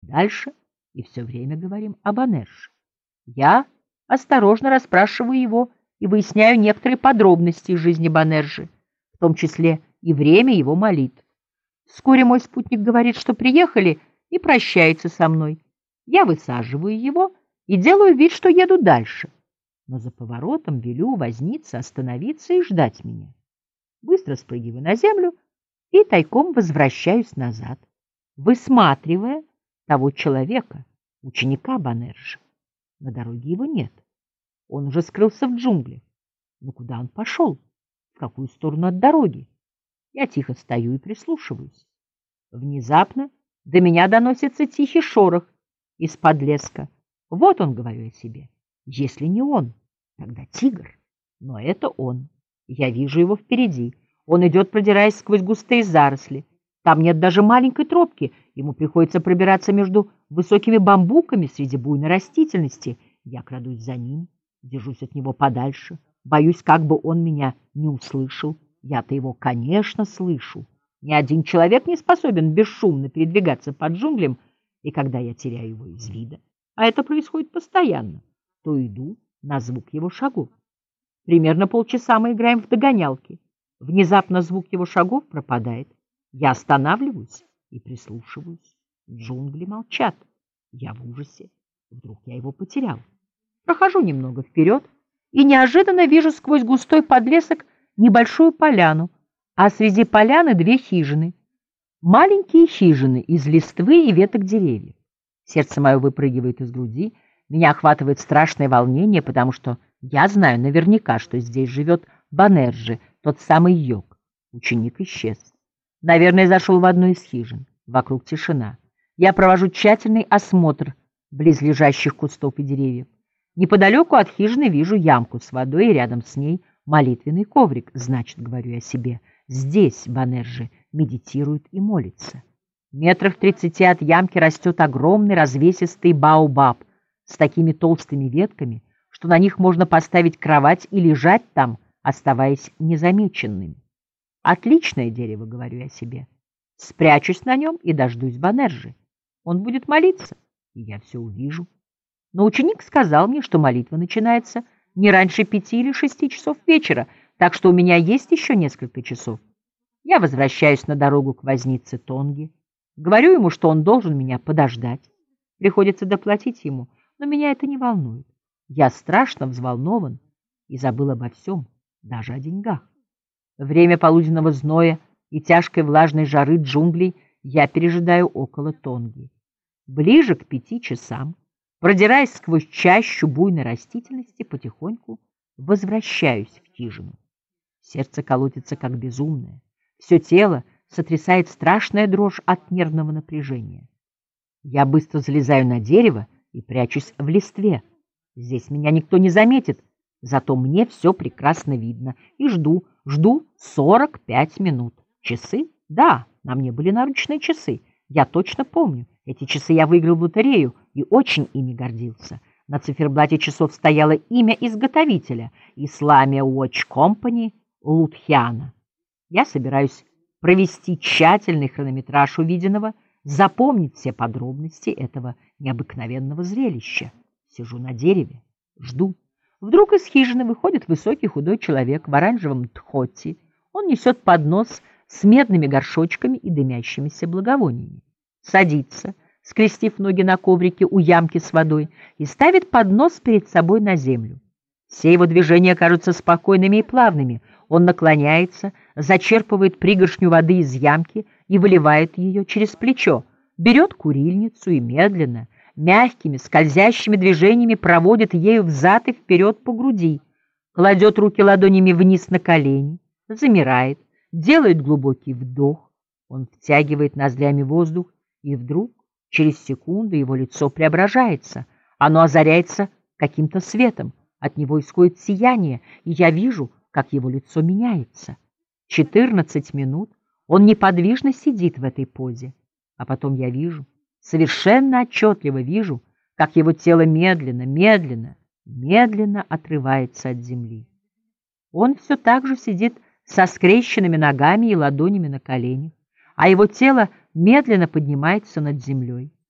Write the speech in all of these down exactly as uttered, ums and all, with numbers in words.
дальше и все время говорим об Банерше. Я осторожно расспрашиваю его и выясняю некоторые подробности из жизни Банержи, в том числе и время его молитв. Вскоре мой спутник говорит, что приехали, и прощается со мной. Я высаживаю его и делаю вид, что еду дальше, но за поворотом велю вознице остановиться и ждать меня. Быстро спрыгиваю на землю и тайком возвращаюсь назад, высматривая того человека, ученика Банержи. На дороге его нет. Он уже скрылся в джунглях. Но куда он пошел? В какую сторону от дороги? Я тихо стою и прислушиваюсь. Внезапно до меня доносится тихий шорох из-под леска. Вот он, говорю я себе. Если не он, тогда тигр. Но это он. Я вижу его впереди. Он идет, продираясь сквозь густые заросли. Там нет даже маленькой тропки. Ему приходится пробираться между высокими бамбуками среди буйной растительности. Я крадусь за ним, держусь от него подальше. Боюсь, как бы он меня не услышал. Я-то его, конечно, слышу. Ни один человек не способен бесшумно передвигаться по джунглям, и когда я теряю его из вида, а это происходит постоянно, то иду на звук его шагов. Примерно полчаса мы играем в догонялки. Внезапно звук его шагов пропадает. Я останавливаюсь и прислушиваюсь. Джунгли молчат. Я в ужасе. Вдруг я его потерял. Прохожу немного вперед и неожиданно вижу сквозь густой подлесок небольшую поляну, а среди поляны две хижины. Маленькие хижины из листвы и веток деревьев. Сердце мое выпрыгивает из груди, меня охватывает страшное волнение, потому что я знаю наверняка, что здесь живет Банержи, тот самый йог. Ученик исчез. Наверное, зашел в одну из хижин. Вокруг тишина. Я провожу тщательный осмотр близлежащих кустов и деревьев. Неподалеку от хижины вижу ямку с водой, и рядом с ней молитвенный коврик. Значит, говорю я себе, здесь Банержи медитирует и молится. Метрах в тридцати от ямки растет огромный развесистый баобаб с такими толстыми ветками, что на них можно поставить кровать и лежать там, оставаясь незамеченным. Отличное дерево, говорю я себе. Спрячусь на нем и дождусь Банержи. Он будет молиться, и я все увижу. Но ученик сказал мне, что молитва начинается не раньше пяти или шести часов вечера, так что у меня есть еще несколько часов. Я возвращаюсь на дорогу к вознице Тонги. Говорю ему, что он должен меня подождать. Приходится доплатить ему, но меня это не волнует. Я страшно взволнован и забыл обо всем, даже о деньгах. Время полуденного зноя и тяжкой влажной жары джунглей я пережидаю около Тонги. Ближе к пяти часам, продираясь сквозь чащу буйной растительности, потихоньку возвращаюсь в хижину. Сердце колотится как безумное. Все тело сотрясает страшная дрожь от нервного напряжения. Я быстро залезаю на дерево и прячусь в листве. Здесь меня никто не заметит, зато мне все прекрасно видно. И жду, жду сорок пять минут. Часы? Да, на мне были наручные часы. Я точно помню. Эти часы я выиграл в лотерею и очень ими гордился. На циферблате часов стояло имя изготовителя — Исламия Watch Company Лудхиана. Я собираюсь провести тщательный хронометраж увиденного, запомнить все подробности этого необыкновенного зрелища. Сижу на дереве, жду. Вдруг из хижины выходит высокий худой человек в оранжевом тхоти. Он несет поднос с медными горшочками и дымящимися благовониями. Садится, скрестив ноги на коврике у ямки с водой, и ставит поднос перед собой на землю. Все его движения кажутся спокойными и плавными. Он наклоняется, зачерпывает пригоршню воды из ямки и выливает ее через плечо, берет курильницу и медленно, мягкими, скользящими движениями проводит ею взад и вперед по груди, кладет руки ладонями вниз на колени, замирает, делает глубокий вдох. Он втягивает ноздрями воздух, и вдруг, через секунду, его лицо преображается. Оно озаряется каким-то светом, от него исходит сияние, и я вижу, как его лицо меняется. Четырнадцать минут он неподвижно сидит в этой позе, а потом я вижу, совершенно отчетливо вижу, как его тело медленно, медленно, медленно отрывается от земли. Он все так же сидит со скрещенными ногами и ладонями на коленях, а его тело медленно поднимается над землей.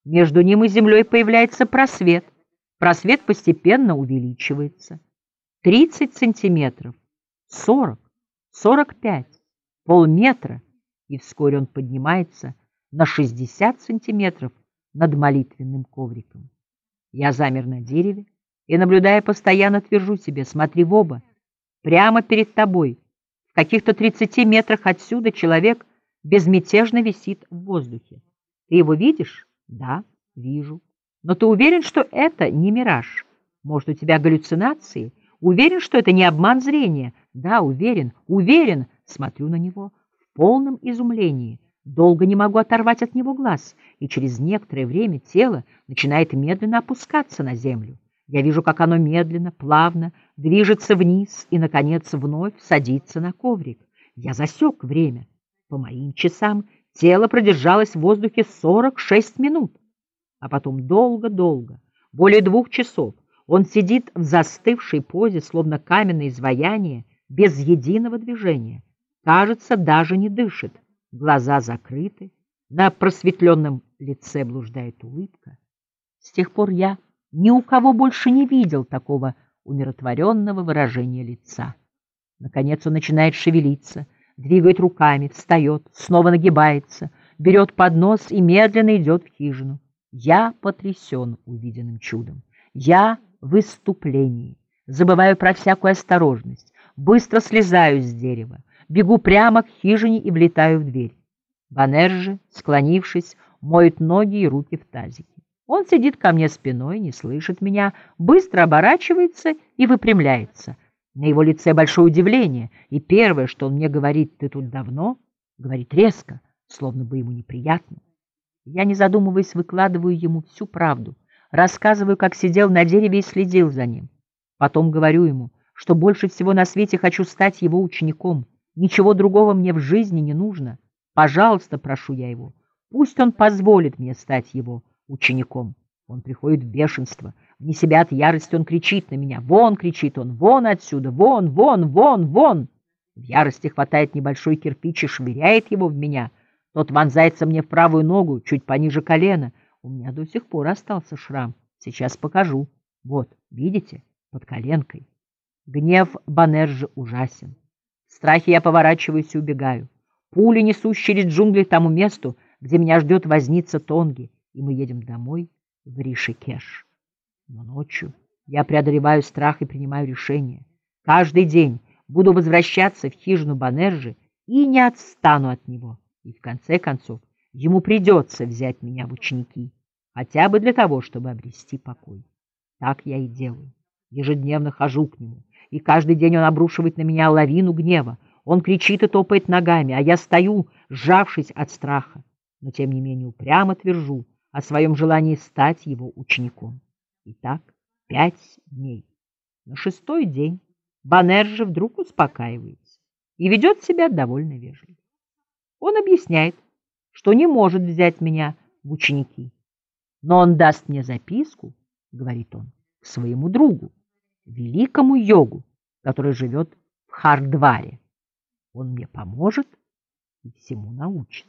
Между ним и землей появляется просвет. Просвет постепенно увеличивается. тридцать сантиметров, сорок, сорок пять, полметра, и вскоре он поднимается на шестьдесят сантиметров над молитвенным ковриком. Я замер на дереве и, наблюдая, постоянно твержу себе: смотри в оба, прямо перед тобой, в каких-то тридцати метрах отсюда человек безмятежно висит в воздухе. Ты его видишь? Да, вижу. Но ты уверен, что это не мираж? Может, у тебя галлюцинации? Уверен, что это не обман зрения? Да, уверен, уверен. Смотрю на него в полном изумлении. Долго не могу оторвать от него глаз, и через некоторое время тело начинает медленно опускаться на землю. Я вижу, как оно медленно, плавно движется вниз и, наконец, вновь садится на коврик. Я засек время. По моим часам тело продержалось в воздухе сорок шесть минут. А потом долго-долго, более двух часов, он сидит в застывшей позе, словно каменное изваяние, без единого движения. Кажется, даже не дышит. Глаза закрыты, на просветленном лице блуждает улыбка. С тех пор я ни у кого больше не видел такого умиротворенного выражения лица. Наконец он начинает шевелиться, двигает руками, встает, снова нагибается, берет поднос и медленно идет в хижину. Я потрясен увиденным чудом. Я в выступлении, забываю про всякую осторожность, быстро слезаю с дерева, бегу прямо к хижине и влетаю в дверь. Баннерджи, склонившись, моет ноги и руки в тазике. Он сидит ко мне спиной, не слышит меня, быстро оборачивается и выпрямляется. На его лице большое удивление, и первое, что он мне говорит: «Ты тут давно?» Говорит резко, словно бы ему неприятно. Я, не задумываясь, выкладываю ему всю правду, рассказываю, как сидел на дереве и следил за ним. Потом говорю ему, что больше всего на свете хочу стать его учеником. Ничего другого мне в жизни не нужно. Пожалуйста, прошу я его, пусть он позволит мне стать его учеником. Он приходит в бешенство. Вне себя от ярости он кричит на меня. «Вон!» — кричит он. «Вон отсюда! Вон! Вон! Вон! Вон!» В ярости хватает небольшой кирпич и швыряет его в меня. Тот вонзается мне в правую ногу, чуть пониже колена. У меня до сих пор остался шрам. Сейчас покажу. Вот, видите, под коленкой. Гнев Баннерджи ужасен. В страхе я поворачиваюсь и убегаю. Пули несусь через джунгли к тому месту, где меня ждет возница Тонги, и мы едем домой в Ришикеш. Но ночью я преодолеваю страх и принимаю решение. Каждый день буду возвращаться в хижину Баннерджи и не отстану от него. И в конце концов ему придется взять меня в ученики, хотя бы для того, чтобы обрести покой. Так я и делаю. Ежедневно хожу к нему, и каждый день он обрушивает на меня лавину гнева. Он кричит и топает ногами, а я стою, сжавшись от страха, но тем не менее упрямо твержу о своем желании стать его учеником. Итак, пять дней. На шестой день Баннерджи вдруг успокаивается и ведет себя довольно вежливо. Он объясняет, что не может взять меня в ученики, но он даст мне записку, говорит он, к своему другу, великому йогу, который живет в Хардваре. Он мне поможет и всему научит.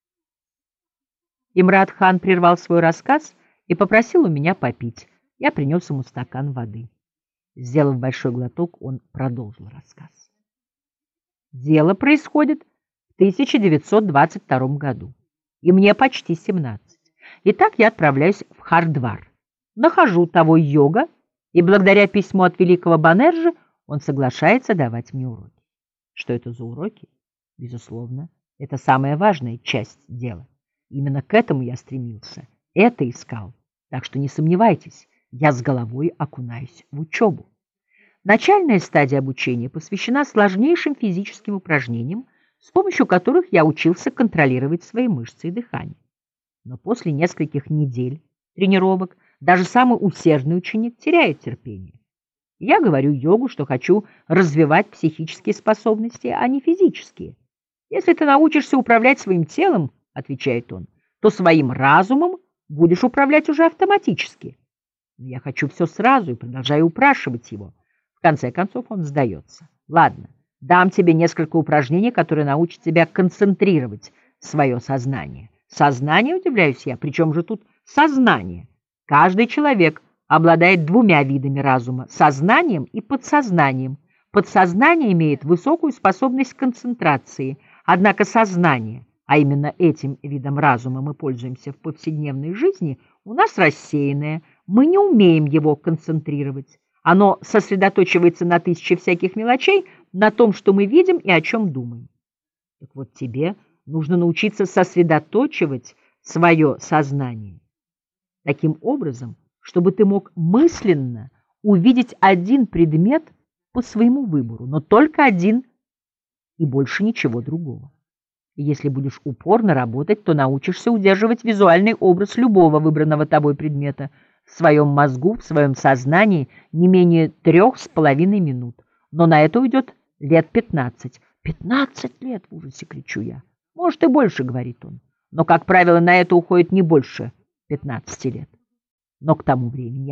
Имрат-хан прервал свой рассказ и попросил у меня попить. Я принес ему стакан воды. Сделав большой глоток, он продолжил рассказ. Дело происходит в тысяча девятьсот двадцать втором году, и мне почти семнадцать. Итак, я отправляюсь в Хардвар. Нахожу того йога, и благодаря письму от великого Баннерджи он соглашается давать мне уроки. Что это за уроки? Безусловно, это самая важная часть дела. Именно к этому я стремился, это искал. Так что не сомневайтесь, я с головой окунаюсь в учебу. Начальная стадия обучения посвящена сложнейшим физическим упражнениям, с помощью которых я учился контролировать свои мышцы и дыхание. Но после нескольких недель тренировок даже самый усердный ученик теряет терпение. Я говорю йогу, что хочу развивать психические способности, а не физические. Если ты научишься управлять своим телом, отвечает он, то своим разумом будешь управлять уже автоматически. Но я хочу все сразу и продолжаю упрашивать его. В конце концов он сдается. Ладно, дам тебе несколько упражнений, которые научат тебя концентрировать свое сознание. Сознание, удивляюсь я, причем же тут сознание. Каждый человек обладает двумя видами разума – сознанием и подсознанием. Подсознание имеет высокую способность к концентрации, однако сознание, а именно этим видом разума мы пользуемся в повседневной жизни, у нас рассеянное, мы не умеем его концентрировать. Оно сосредоточивается на тысяче всяких мелочей, на том, что мы видим и о чем думаем. Так вот, тебе нужно научиться сосредоточивать свое сознание таким образом, чтобы ты мог мысленно увидеть один предмет по своему выбору, но только один и больше ничего другого. И если будешь упорно работать, то научишься удерживать визуальный образ любого выбранного тобой предмета в своем мозгу, в своем сознании не менее трех с половиной минут. Но на это уйдет лет пятнадцать. «Пятнадцать лет!» — в ужасе кричу я. «Может, и больше», — говорит он. «Но, как правило, на это уходит не больше пятнадцати лет. Но к тому времени